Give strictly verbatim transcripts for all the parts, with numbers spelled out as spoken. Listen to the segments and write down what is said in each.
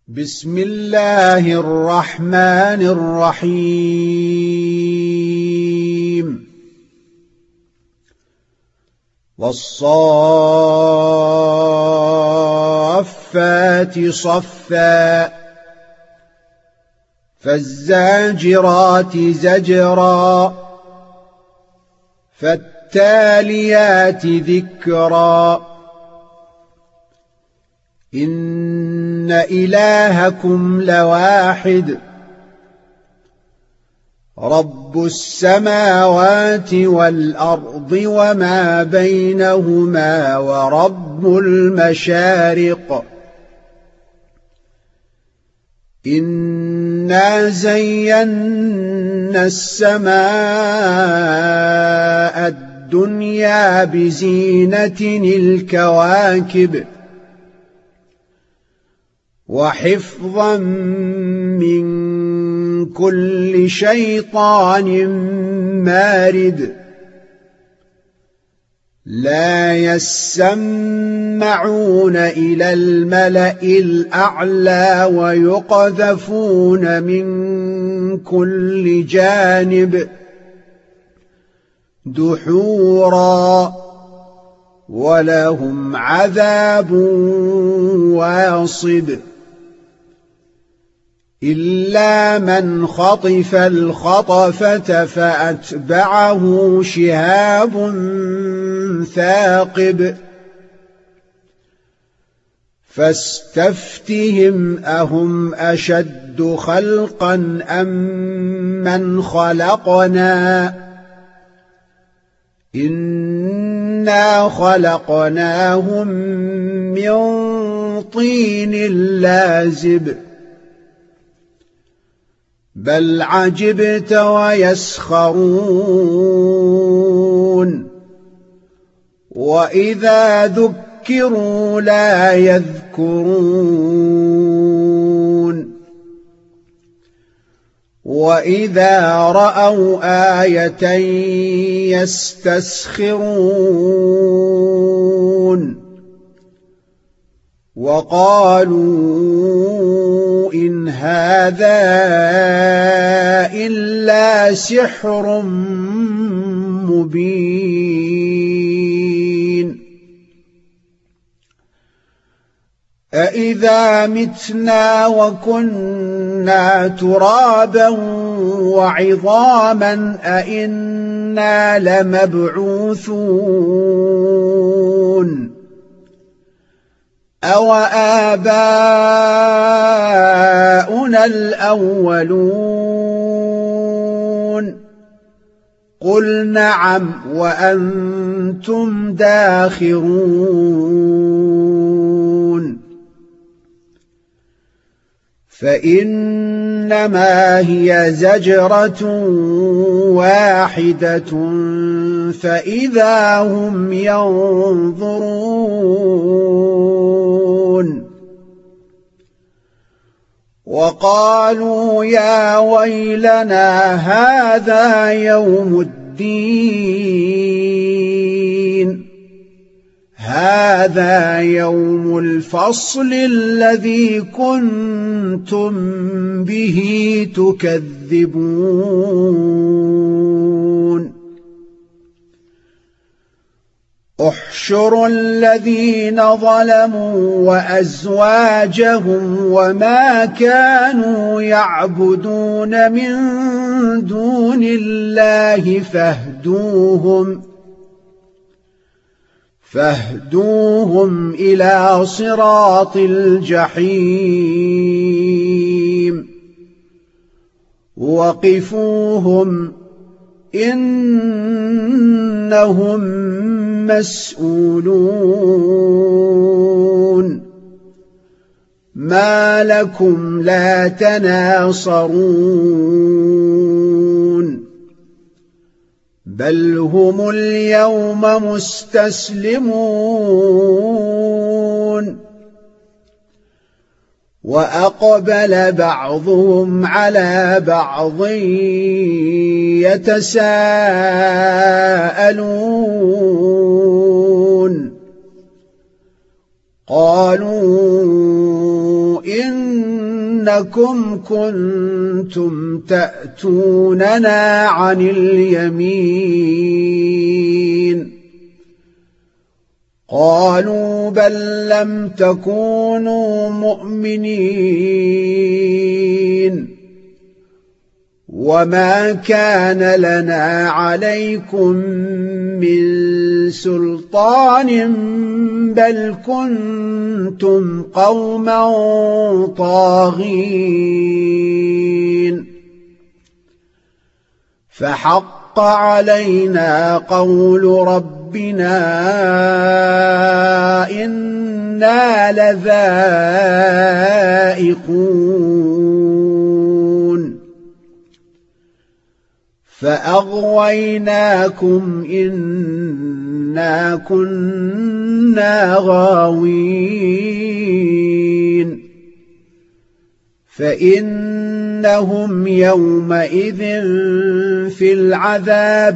بسم الله الرحمن الرحيم والصافات صفا فالزاجرات زجرا فالتاليات ذكرا إن إلهكم لواحد رب السماوات والأرض وما بينهما ورب المشارق إنا زينا السماء الدنيا بزينة الكواكب وحفظا من كل شيطان مارد لا يسمعون إلى الملأ الأعلى ويقذفون من كل جانب دحورا ولهم عذاب واصب إلا من خطف الخطفة فأتبعه شهاب ثاقب فاستفتهم أهم أشد خلقا أم من خلقنا إنا خلقناهم من طين لازب بل عجبت ويسخرون وإذا ذكروا لا يذكرون وإذا رأوا آية يستسخرون وقالوا إن هذا إلا سحر مبين أإذا متنا وكنا ترابا وعظاما أإنا لمبعوثون أو آباؤنا الأولون قل نعم وأنتم داخرون فإنما هي زجرة واحدة فإذا هم ينظرون وقالوا يا ويلنا هذا يوم الدين هذا يوم الفصل الذي كنتم به تكذبون احشروا الذين ظلموا وأزواجهم وما كانوا يعبدون من دون الله فاهدوهم فاهدوهم إلى صراط الجحيم وقفوهم إنهم مسؤولون ما لكم لا تناصرون بل هم اليوم مستسلمون وأقبل بعضهم على بعض يتساءلون قالوا إن إنكم كنتم تأتوننا عن اليمين قالوا بل لم تكونوا مؤمنين وما كان لنا عليكم من سلطان بل كنتم قوما طاغين فحق علينا قول ربنا إنا لذائقون فأغويناكم إنا كنا غاوين فإنهم يومئذ في العذاب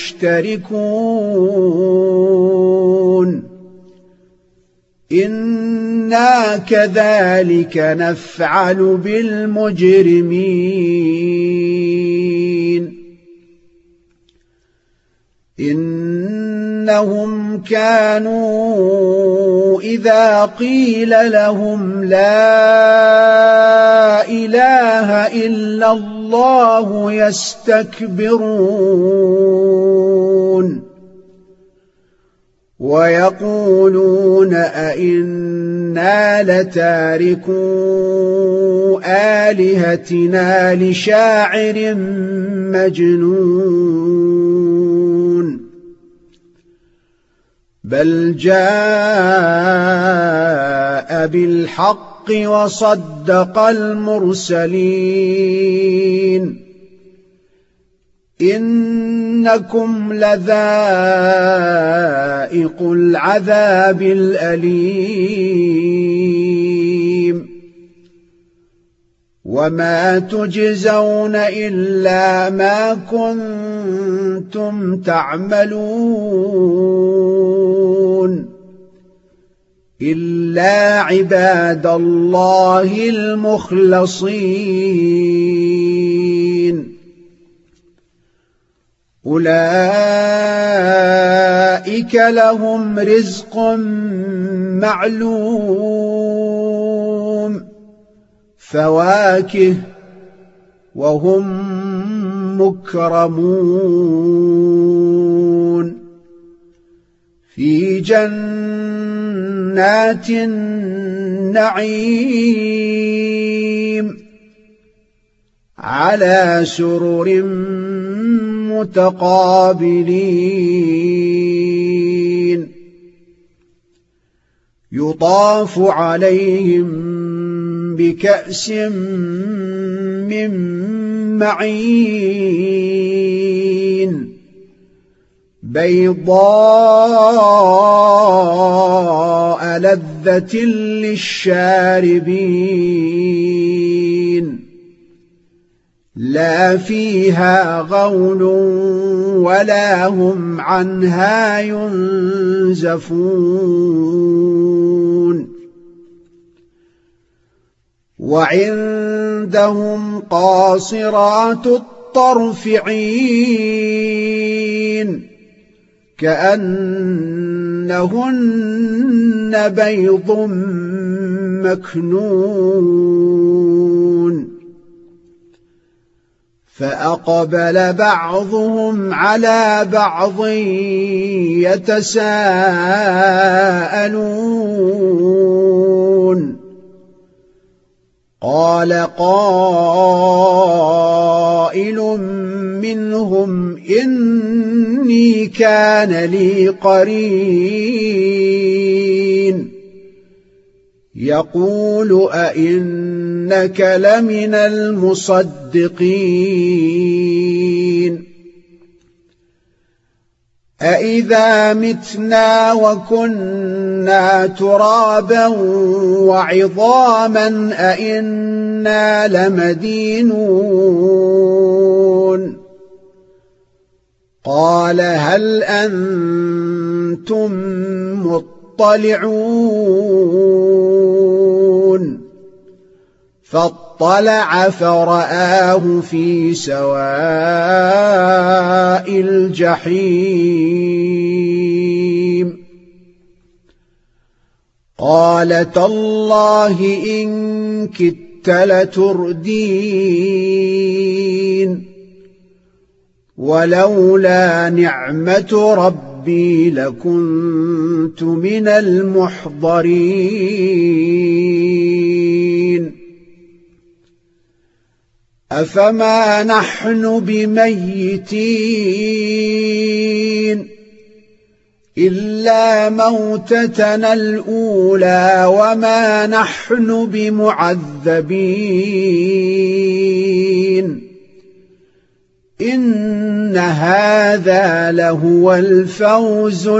مشتركون إنا كذلك نفعل بالمجرمين إنهم كانوا إذا قيل لهم لا إله إلا الله يستكبرون ويقولون أئنا لتاركو آلهتنا لشاعر مجنون بل جاء بالحق وصدق المرسلين إنكم لذائق العذاب الأليم وما تجزون إلا ما كنتم تعملون إلا عباد الله المخلصين أولئك لهم رزق معلوم فواكه وهم مكرمون في جنات النعيم على سرر متقابلين يطاف عليهم بكأس من معين بيضاء لذة للشاربين لا فيها غول ولا هم عنها ينزفون وعندهم قاصرات الطرف عين كأنهن بيض مكنون فأقبل بعضهم على بعض يتساءلون قال قائل منهم إني كان لي قرين يقول أئنك لمن المصدقين أإذا متنا وكنا ترابا وعظاما أئنا لمدينون قال هل أنتم مطلعون فاطلع فرآه في سواء الجحيم قال تالله إن كدت لتردين ولولا نعمة ربي لكنت من المحضرين أفما نحن بميتين إلا موتتنا الأولى وما نحن بمعذبين إن هذا لهو الفوز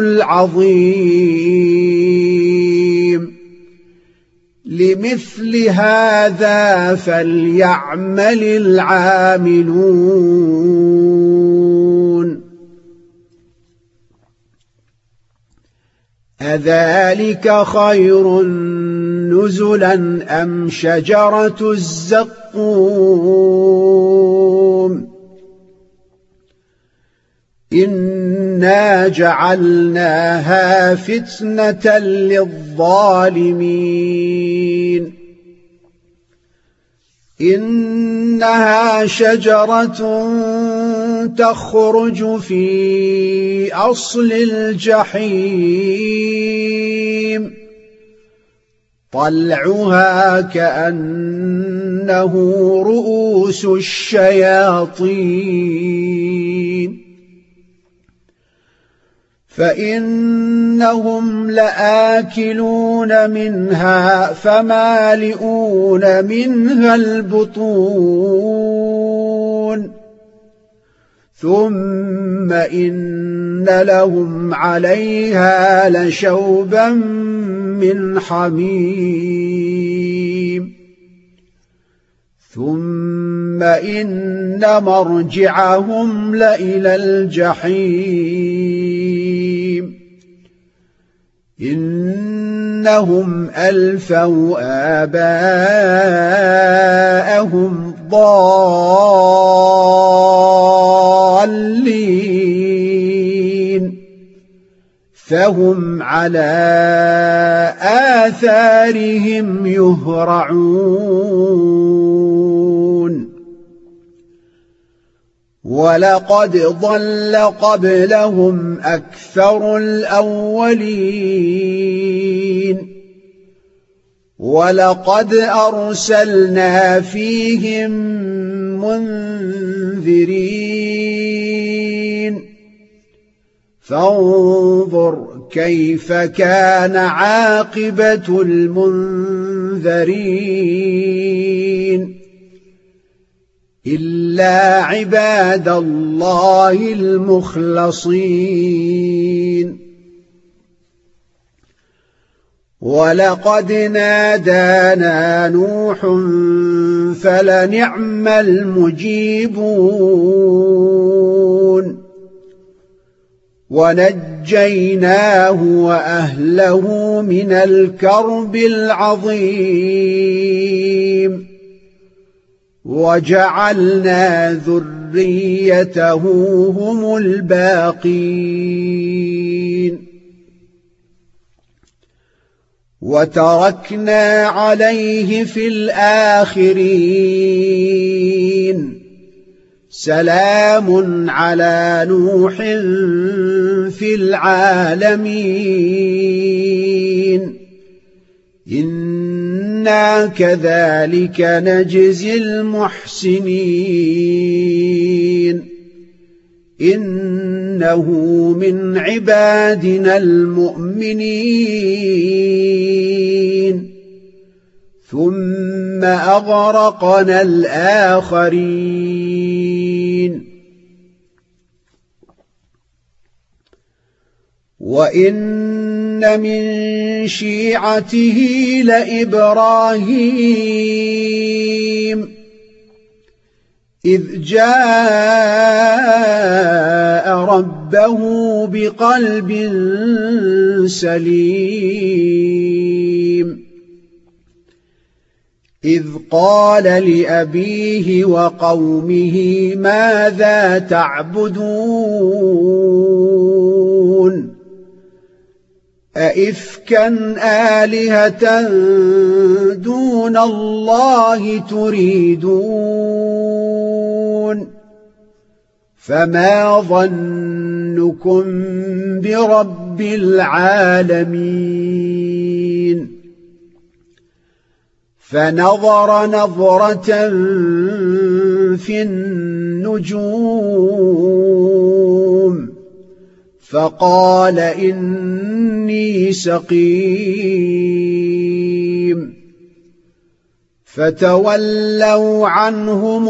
العظيم لمثل هذا فليعمل العاملون أذلك خير نزلا أم شجرة الزقوم إنا جعلناها فتنة للظالمين إنها شجرة تخرج في أصل الجحيم طلعها كأنه رؤوس الشياطين فإنهم لآكلون منها فمالئون منها البطون ثم إن لهم عليها لشوبا من حميم ثم إن مرجعهم لإلى الجحيم إنهم ألفوا آباءهم ضالين فهم على آثارهم يهرعون ولقد ضل قبلهم أكثر الأولين ولقد أرسلنا فيهم منذرين فانظر كيف كان عاقبة المنذرين إلا عباد الله المخلصين ولقد نادانا نوح فلنعم المجيبون ونجيناه وأهله من الكرب العظيم وجعلنا ذريته هم الباقين وتركنا عليه في الآخرين سلام على نوح في العالمين إنا كذلك نجزي المحسنين إنه من عبادنا المؤمنين ثم أغرقنا الآخرين وإن من شيعته لإبراهيم إذ جاء ربه بقلب سليم إذ قال لأبيه وقومه ماذا تعبدون أئفكا آلهة دون الله تريدون فما ظنكم برب العالمين فنظر نظرة في النجوم فقال إني سقيم فتولوا عنه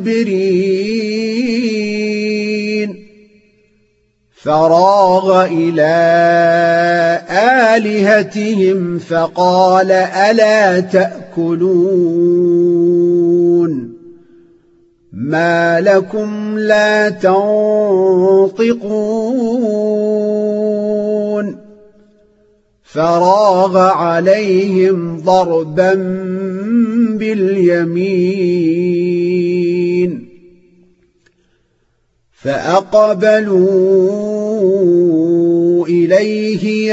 مدبرين فراغ إلى آلهتهم فقال ألا تأكلون ما لكم لا تنطقون فراغ عليهم ضربا باليمين فأقبلوا إليه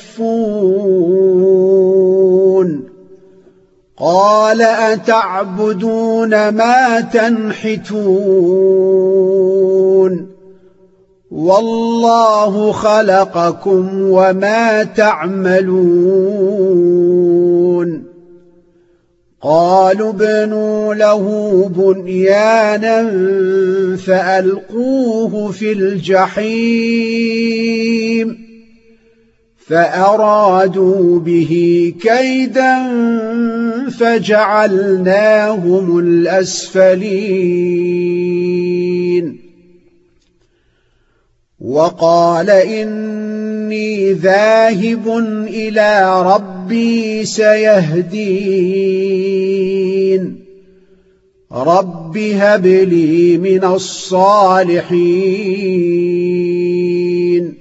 يزفون قال أتعبدون ما تنحتون والله خلقكم وما تعملون قالوا ابنوا له بنيانا فألقوه في الجحيم فأرادوا به كيدا فجعلناهم الأسفلين وقال إني ذاهب إلى ربي سيهدين رب هب لي من الصالحين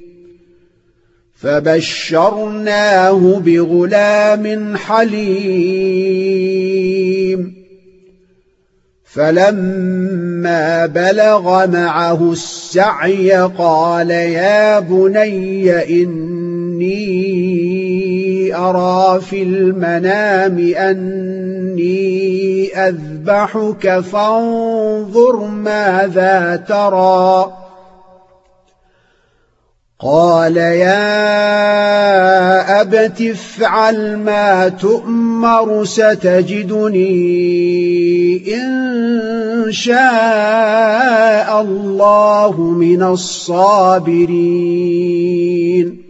فبشرناه بغلام حليم فلما بلغ معه السعي قال يا بني إني أرى في المنام أني أذبحك فانظر ماذا ترى قال يا أبت افعل ما تؤمر ستجدني إن شاء الله من الصابرين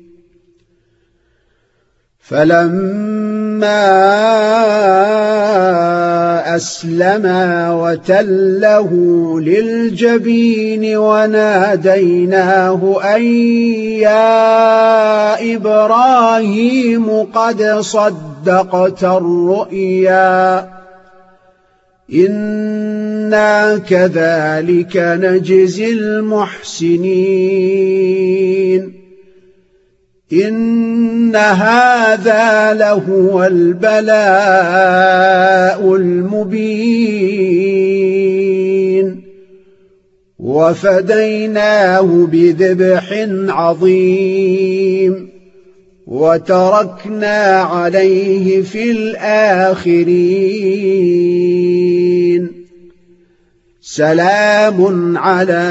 فلما أسلما وتله للجبين وناديناه أن يا إبراهيم قد صدقت الرؤيا إنا كذلك نجزي المحسنين إن هذا لهو البلاء المبين وفديناه بذبح عظيم وتركنا عليه في الآخرين سلام على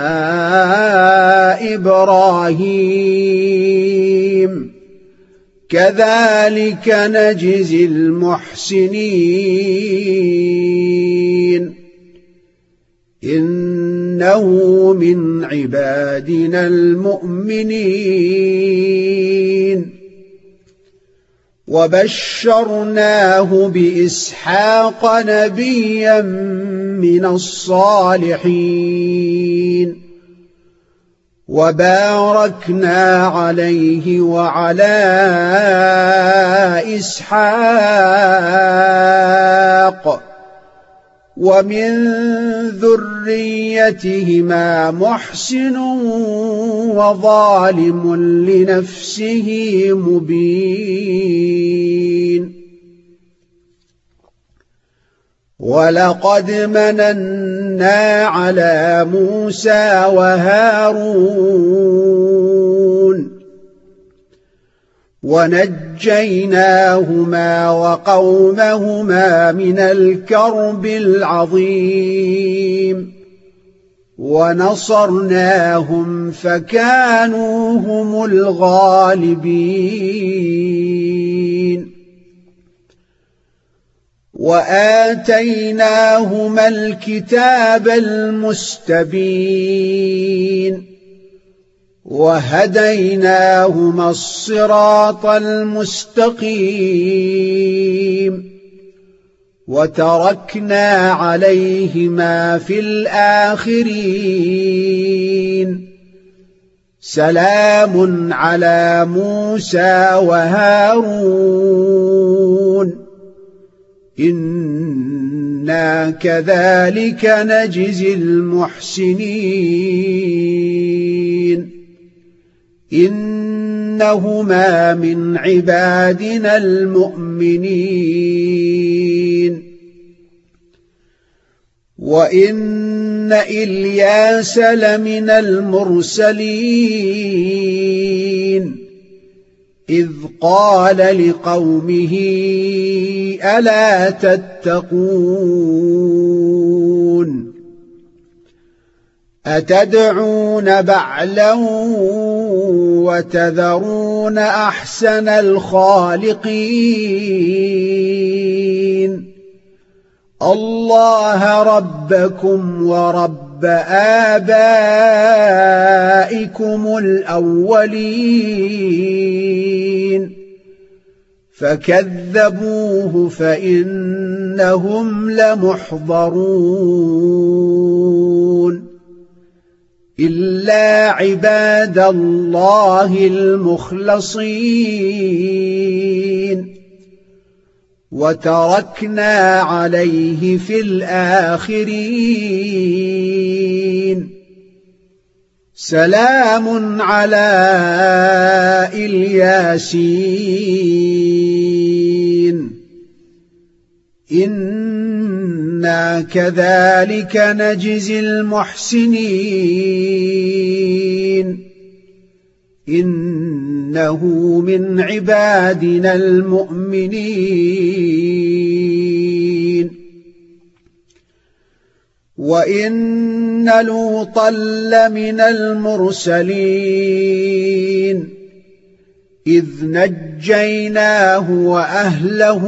إبراهيم كذلك نجزي المحسنين إنه من عبادنا المؤمنين وبشرناه بإسحاق نبيا من الصالحين وباركنا عليه وعلى إسحاق ومن ذريتهما محسن وظالم لنفسه مبين ولقد مننا على موسى وهارون ونجيناهما وقومهما من الكرب العظيم ونصرناهم فكانوا هم الغالبين وآتيناهما الكتاب المستبين وهديناهما الصراط المستقيم وتركنا عليهما في الآخرين سلام على موسى وهارون إنا كذلك نجزي المحسنين إنهما من عبادنا المؤمنين وإن إلياس لمن المرسلين إذ قال لقومه ألا تتقون أتدعون بعلا وتذرون أحسن الخالقين الله ربكم ورب آبائكم الأولين فكذبوه فإنهم لمحضرون إلا عباد الله المخلصين وتركنا عليه في الآخرين سلام على الياسين إنا كذلك نجزي المحسنين إنه من عبادنا المؤمنين وإن لوطا لمن المرسلين إذ نجيناه وأهله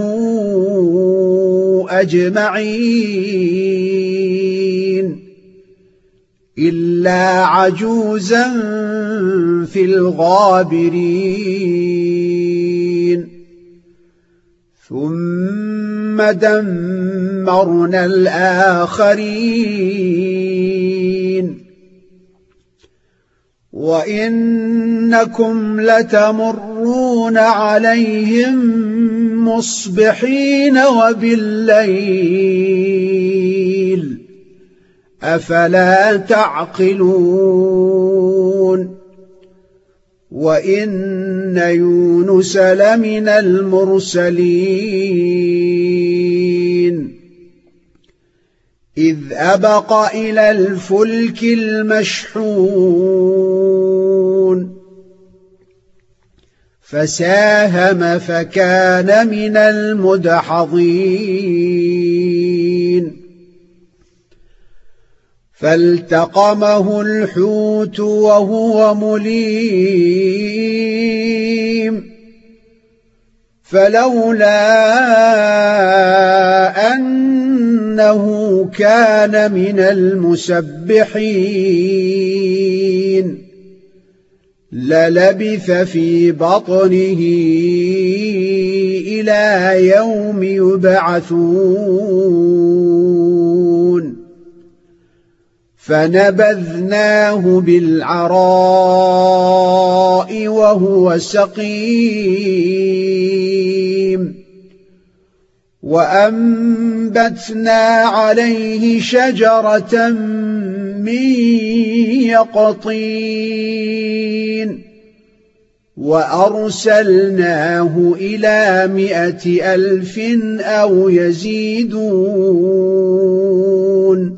أجمعين إلا عجوزا في الغابرين ثم دمرنا الآخرين وإنكم لتمرون عليهم مصبحين وبالليل أفلا تعقلون وإن يونس لمن المرسلين إذ أبق إلى الفلك المشحون فساهم فكان من المدحضين فالتقمه الحوت وهو مليم فلولا أنه كان من المسبحين للبث في بطنه إلى يوم يبعثون فنبذناه بالعراء وهو سقيم وأنبتنا عليه شجرة من يقطين وأرسلناه إلى مائة ألف أو يزيدون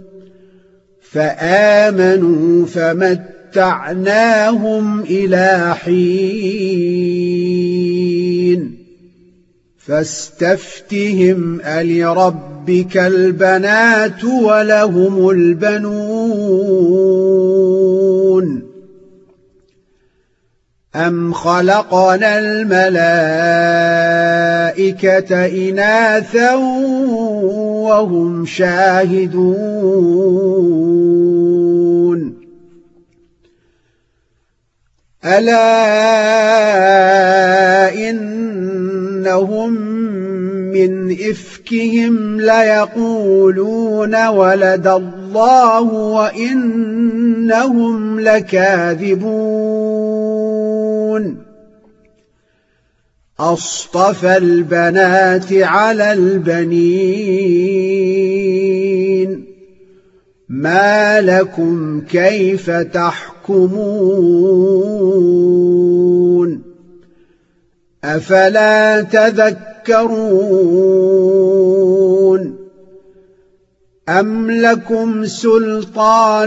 فآمنوا فمتعناهم إلى حين فاستفتهم ألربك البنات ولهم البنون أم خلقنا الملائكة إناثا وهم شاهدون ألا إنهم من إفكهم ليقولون ولد الله وإنهم لكاذبون أصطفى البنات على البنين ما لكم كيف تحكمون أفلا تذكرون أم لكم سلطان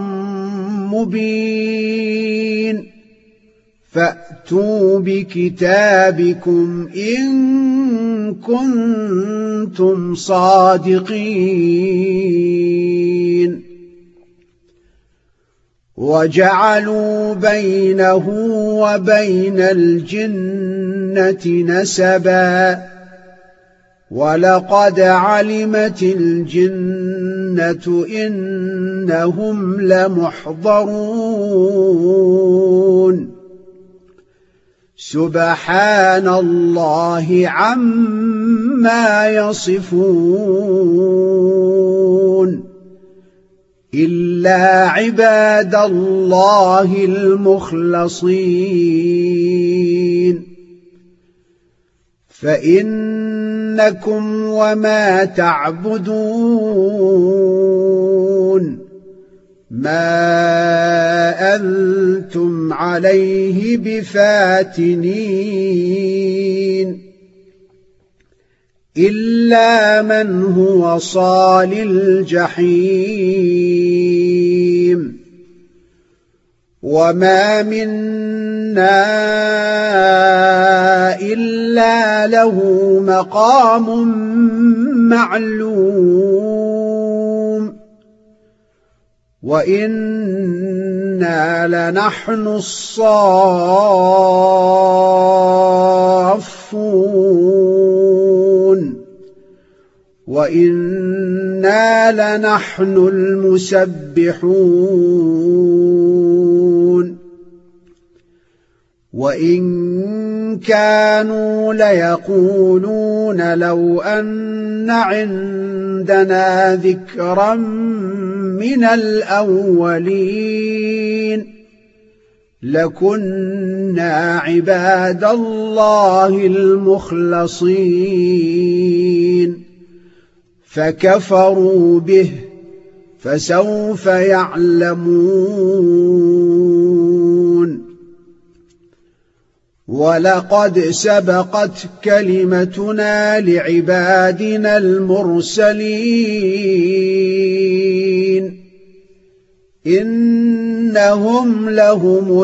مبين فأتوا بكتابكم إن كنتم صادقين وجعلوا بينه وبين الجنة نسبا ولقد علمت الجنة إنهم لمحضرون سبحان الله عما يصفون إلا عباد الله المخلصين فإنكم وما تعبدون ما أنتم عليه بفاتنين إلا من هو صال الجحيم وما منا إلا له مقام معلوم وإنا لنحن الصافون وإنا لنحن المسبحون وإن كانوا ليقولون لو أن عندنا ذكرا من الأولين لكنا عباد الله المخلصين فكفروا به فسوف يعلمون ولقد سبقت كلمتنا لعبادنا المرسلين إنهم لهم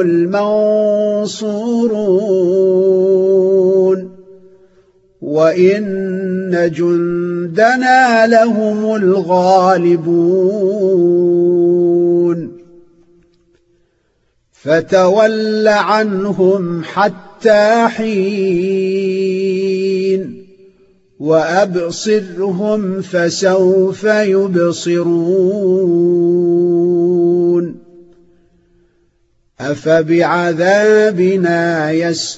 المنصورون وإن جندنا لهم الغالبون فتول عنهم حتى حين وأبصرهم فسوف يبصرون أفبعذابنا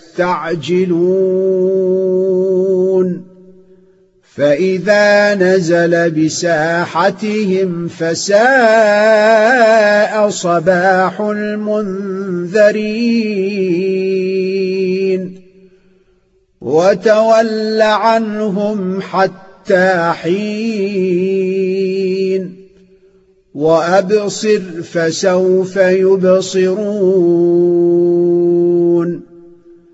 يستعجلون فإذا نزل بساحتهم فساء صباح المنذرين وتول عنهم حتى حين وأبصر فسوف يبصرون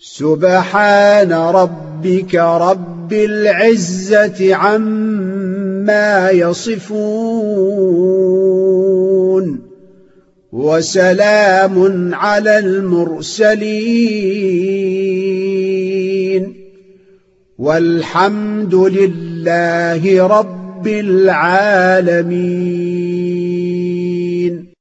سبحان ربك رب العزة عما يصفون وسلام على المرسلين والحمد لله رب العالمين.